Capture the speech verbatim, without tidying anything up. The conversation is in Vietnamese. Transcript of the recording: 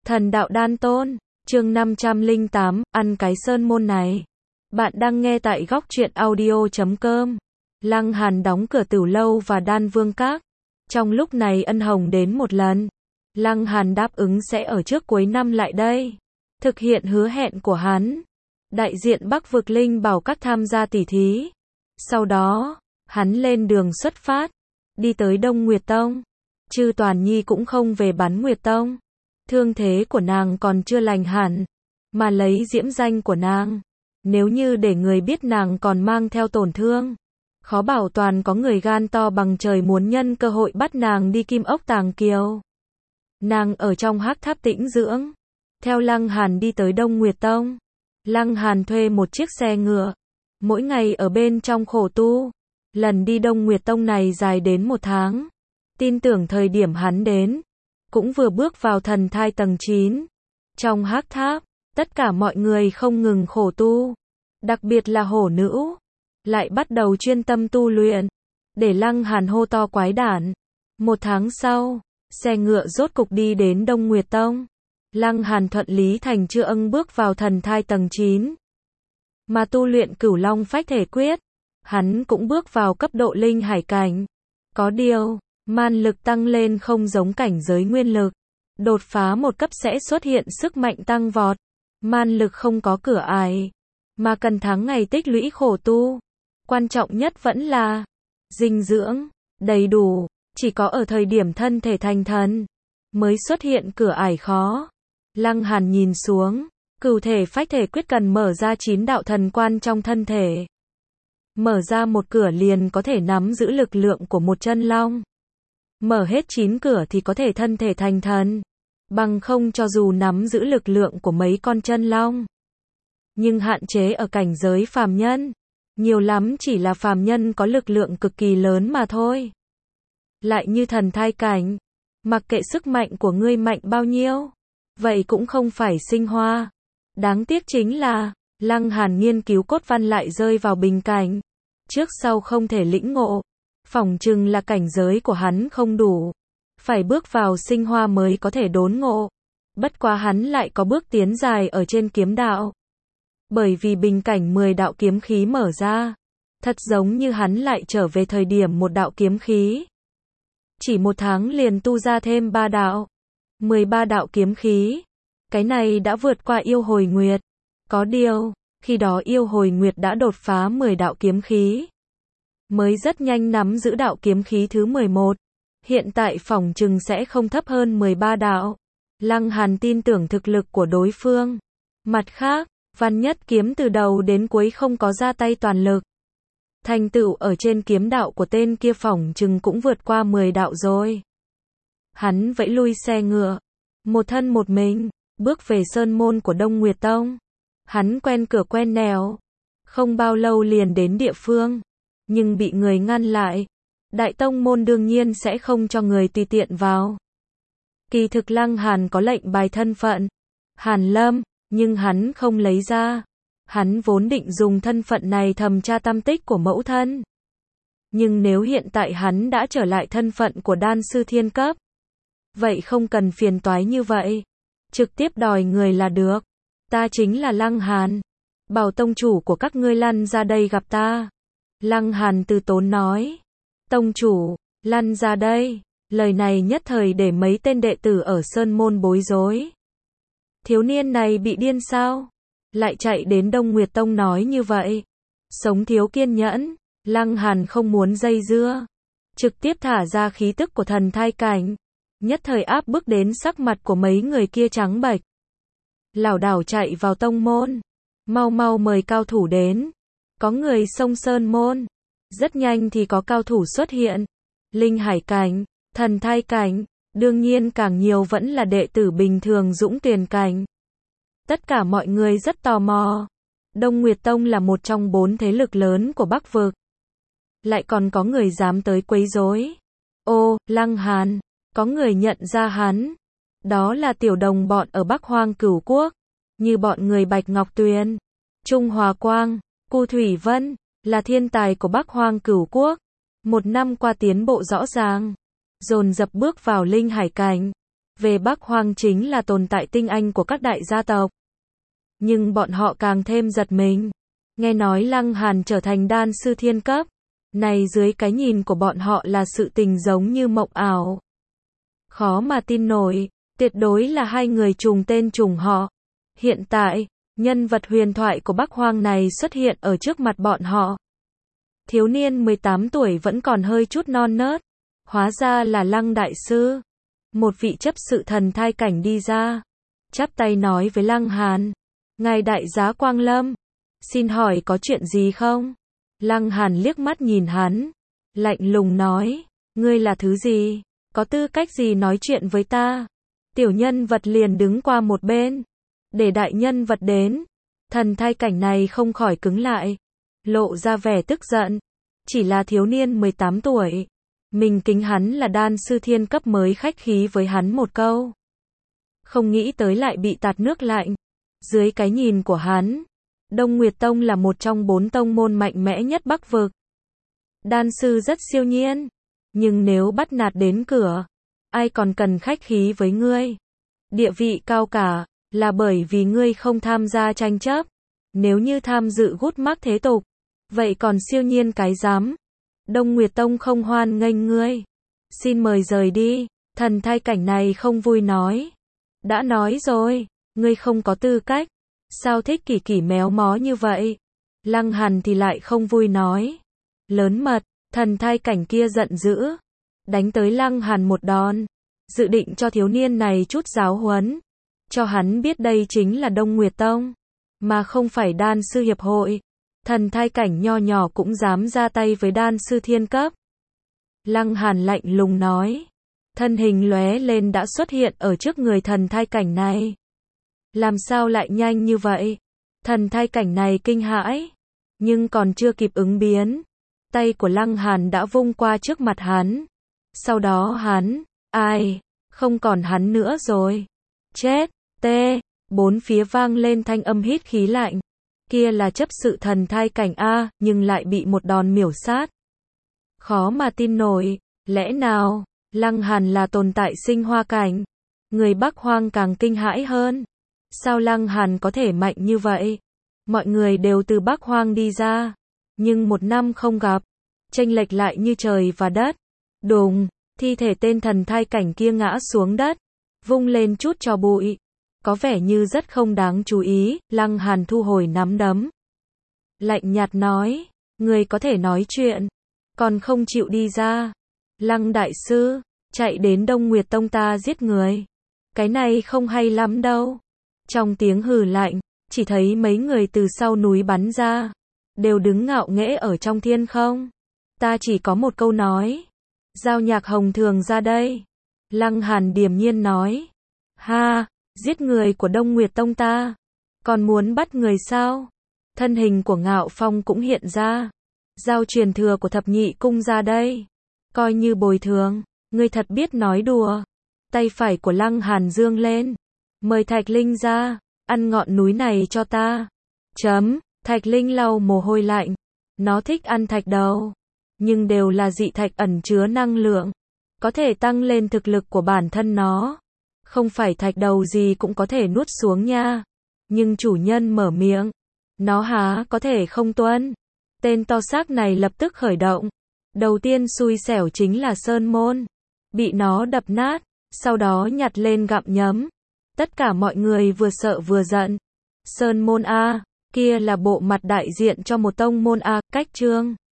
Thần đạo đan tôn, chương năm trăm lẻ tám, ăn cái sơn môn này. Bạn đang nghe tại góc truyện audio chấm com. Lăng Hàn đóng cửa Tửu Lâu và Đan Vương Các. Trong lúc này Ân Hồng đến một lần. Lăng Hàn đáp ứng sẽ ở trước cuối năm lại đây. Thực hiện hứa hẹn của hắn. Đại diện Bắc Vực Linh Bảo Các tham gia tỉ thí. Sau đó, hắn lên đường xuất phát. Đi tới Đông Nguyệt Tông. Chư Toàn Nhi cũng không về Bán Nguyệt Tông. Thương thế của nàng còn chưa lành hẳn, mà lấy diễm danh của nàng. Nếu như để người biết nàng còn mang theo tổn thương, khó bảo toàn có người gan to bằng trời muốn nhân cơ hội bắt nàng đi Kim Ốc Tàng Kiều. Nàng ở trong hắc tháp tĩnh dưỡng. Theo Lăng Hàn đi tới Đông Nguyệt Tông. Lăng Hàn thuê một chiếc xe ngựa. Mỗi ngày ở bên trong khổ tu. Lần đi Đông Nguyệt Tông này dài đến một tháng. Tin tưởng thời điểm hắn đến, cũng vừa bước vào thần thai tầng chín. Trong hắc tháp, tất cả mọi người không ngừng khổ tu. Đặc biệt là hổ nữ, lại bắt đầu chuyên tâm tu luyện. Để Lăng Hàn hô to quái đản. Một tháng sau, xe ngựa rốt cục đi đến Đông Nguyệt Tông. Lăng Hàn thuận lý thành chưa âng bước vào thần thai tầng chín. Mà tu luyện Cửu Long Phách Thể Quyết, hắn cũng bước vào cấp độ linh hải cảnh. Có điều, man lực tăng lên không giống cảnh giới nguyên lực. Đột phá một cấp sẽ xuất hiện sức mạnh tăng vọt. Man lực không có cửa ải, mà cần tháng ngày tích lũy khổ tu. Quan trọng nhất vẫn là dinh dưỡng đầy đủ, chỉ có ở thời điểm thân thể thành thần mới xuất hiện cửa ải khó. Lăng Hàn nhìn xuống, Cửu Thể Phách Thể Quyết cần mở ra chín đạo thần quan trong thân thể. Mở ra một cửa liền có thể nắm giữ lực lượng của một chân long. Mở hết chín cửa thì có thể thân thể thành thần. Bằng không cho dù nắm giữ lực lượng của mấy con chân long, nhưng hạn chế ở cảnh giới phàm nhân. Nhiều lắm chỉ là phàm nhân có lực lượng cực kỳ lớn mà thôi. Lại như thần thai cảnh, mặc kệ sức mạnh của ngươi mạnh bao nhiêu, vậy cũng không phải sinh hoa. Đáng tiếc chính là, Lăng Hàn nghiên cứu cốt văn lại rơi vào bình cảnh. Trước sau không thể lĩnh ngộ. Phỏng chừng là cảnh giới của hắn không đủ. Phải bước vào sinh hoa mới có thể đốn ngộ. Bất quá hắn lại có bước tiến dài ở trên kiếm đạo. Bởi vì bình cảnh mười đạo kiếm khí mở ra. Thật giống như hắn lại trở về thời điểm một đạo kiếm khí. Chỉ một tháng liền tu ra thêm ba đạo. mười ba đạo kiếm khí. Cái này đã vượt qua yêu hồi nguyệt. Có điều, khi đó yêu hồi nguyệt đã đột phá mười đạo kiếm khí. Mới rất nhanh nắm giữ đạo kiếm khí thứ mười một. Hiện tại phỏng chừng sẽ không thấp hơn mười ba đạo. Lăng Hàn tin tưởng thực lực của đối phương. Mặt khác, Văn Nhất Kiếm từ đầu đến cuối không có ra tay toàn lực. Thành tựu ở trên kiếm đạo của tên kia phỏng chừng cũng vượt qua mười đạo rồi. Hắn vẫy lui xe ngựa. Một thân một mình, bước về sơn môn của Đông Nguyệt Tông. Hắn quen cửa quen nẻo. Không bao lâu liền đến địa phương. Nhưng bị người ngăn lại. Đại tông môn đương nhiên sẽ không cho người tùy tiện vào. Kỳ thực Lăng Hàn có lệnh bài thân phận Hàn Lâm, nhưng hắn không lấy ra. Hắn vốn định dùng thân phận này thẩm tra tâm tích của mẫu thân. Nhưng nếu hiện tại hắn đã trở lại thân phận của đan sư thiên cấp, vậy không cần phiền toái như vậy. Trực tiếp đòi người là được. Ta chính là Lăng Hàn. Bảo tông chủ của các ngươi lăn ra đây gặp ta. Lăng Hàn từ tốn nói. Tông chủ, lăn ra đây. Lời này nhất thời để mấy tên đệ tử ở sơn môn bối rối. Thiếu niên này bị điên sao? Lại chạy đến Đông Nguyệt Tông nói như vậy. Sống thiếu kiên nhẫn. Lăng Hàn không muốn dây dưa. Trực tiếp thả ra khí tức của thần thai cảnh. Nhất thời áp bức đến sắc mặt của mấy người kia trắng bệch. Lảo đảo chạy vào tông môn. Mau mau mời cao thủ đến. Có người xông sơn môn. Rất nhanh thì có cao thủ xuất hiện. Linh hải cảnh, thần thai cảnh, đương nhiên càng nhiều vẫn là đệ tử bình thường dũng tiền cảnh. Tất cả mọi người rất tò mò. Đông Nguyệt Tông là một trong bốn thế lực lớn của Bắc Vực. Lại còn có người dám tới quấy rối. Ô, Lăng Hàn, có người nhận ra hắn. Đó là tiểu đồng bọn ở Bắc Hoang Cửu Quốc. Như bọn người Bạch Ngọc Tuyền, Trung Hòa Quang, Cu Thủy Vân, là thiên tài của Bắc Hoang Cửu Quốc. Một năm qua tiến bộ rõ ràng. Dồn dập bước vào linh hải cảnh. về Bắc Hoang chính là tồn tại tinh anh của các đại gia tộc. Nhưng bọn họ càng thêm giật mình. Nghe nói Lăng Hàn trở thành đan sư thiên cấp. Này dưới cái nhìn của bọn họ là sự tình giống như mộng ảo. Khó mà tin nổi, tuyệt đối là hai người trùng tên trùng họ. Hiện tại, nhân vật huyền thoại của Bắc Hoang này xuất hiện ở trước mặt bọn họ. Thiếu niên mười tám tuổi vẫn còn hơi chút non nớt. Hóa ra là Lăng đại sư. Một vị chấp sự thần thai cảnh đi ra. Chắp tay nói với Lăng Hàn. Ngài đại giá Quang Lâm. Xin hỏi có chuyện gì không? Lăng Hàn liếc mắt nhìn hắn. Lạnh lùng nói. Ngươi là thứ gì? Có tư cách gì nói chuyện với ta? Tiểu nhân vật liền đứng qua một bên. Để đại nhân vật đến. Thần thai cảnh này không khỏi cứng lại. Lộ ra vẻ tức giận. Chỉ là thiếu niên mười tám tuổi. Mình kính hắn là đan sư thiên cấp mới khách khí với hắn một câu. Không nghĩ tới lại bị tạt nước lạnh. Dưới cái nhìn của hắn, Đông Nguyệt Tông là một trong bốn tông môn mạnh mẽ nhất Bắc vực. Đan sư rất siêu nhiên. Nhưng nếu bắt nạt đến cửa, ai còn cần khách khí với ngươi? Địa vị cao cả, là bởi vì ngươi không tham gia tranh chấp. Nếu như tham dự gút mắc thế tục, vậy còn siêu nhiên cái dám. Đông Nguyệt Tông không hoan nghênh ngươi. Xin mời rời đi. Thần thai cảnh này không vui nói. Đã nói rồi, ngươi không có tư cách. Sao thích kỳ kỳ méo mó như vậy? Lăng Hàn thì lại không vui nói. Lớn mật, thần thai cảnh kia giận dữ. Đánh tới Lăng Hàn một đòn. Dự định cho thiếu niên này chút giáo huấn. Cho hắn biết đây chính là Đông Nguyệt Tông. Mà không phải đan sư hiệp hội. Thần thai cảnh nho nhỏ cũng dám ra tay với đan sư thiên cấp. Lăng Hàn lạnh lùng nói. Thân hình lóe lên đã xuất hiện ở trước người thần thai cảnh này. Làm sao lại nhanh như vậy? Thần thai cảnh này kinh hãi. Nhưng còn chưa kịp ứng biến. Tay của Lăng Hàn đã vung qua trước mặt hắn. Sau đó hắn, ai, không còn hắn nữa rồi. Chết, tê, bốn phía vang lên thanh âm hít khí lạnh. Kia là chấp sự thần thai cảnh A, nhưng lại bị một đòn miểu sát. Khó mà tin nổi, lẽ nào, Lăng Hàn là tồn tại sinh hoa cảnh. Người Bắc Hoang càng kinh hãi hơn. Sao Lăng Hàn có thể mạnh như vậy? Mọi người đều từ Bắc Hoang đi ra. Nhưng một năm không gặp, chênh lệch lại như trời và đất. Đùng, thi thể tên thần thai cảnh kia ngã xuống đất. Vung lên chút cho bụi. Có vẻ như rất không đáng chú ý. Lăng Hàn thu hồi nắm đấm. Lạnh nhạt nói. Người có thể nói chuyện. Còn không chịu đi ra. Lăng đại sư, chạy đến Đông Nguyệt Tông ta giết người. Cái này không hay lắm đâu. Trong tiếng hừ lạnh, chỉ thấy mấy người từ sau núi bắn ra. Đều đứng ngạo nghễ ở trong thiên không. Ta chỉ có một câu nói. Giao Nhạc Hồng Thường ra đây. Lăng Hàn điềm nhiên nói. Ha, giết người của Đông Nguyệt Tông ta. Còn muốn bắt người sao? Thân hình của Ngạo Phong cũng hiện ra. Giao truyền thừa của thập nhị cung ra đây. Coi như bồi thường. Ngươi thật biết nói đùa. Tay phải của Lăng Hàn dương lên. Mời Thạch Linh ra. Ăn ngọn núi này cho ta. Chấm. Thạch Linh lau mồ hôi lạnh. Nó thích ăn thạch đầu. Nhưng đều là dị thạch ẩn chứa năng lượng. Có thể tăng lên thực lực của bản thân nó. Không phải thạch đầu gì cũng có thể nuốt xuống nha. Nhưng chủ nhân mở miệng. Nó há có thể không tuân. Tên to xác này lập tức khởi động. Đầu tiên xui xẻo chính là Sơn Môn. Bị nó đập nát. Sau đó nhặt lên gặm nhấm. Tất cả mọi người vừa sợ vừa giận. Sơn Môn A. Kia là bộ mặt đại diện cho một tông môn A. Cách chương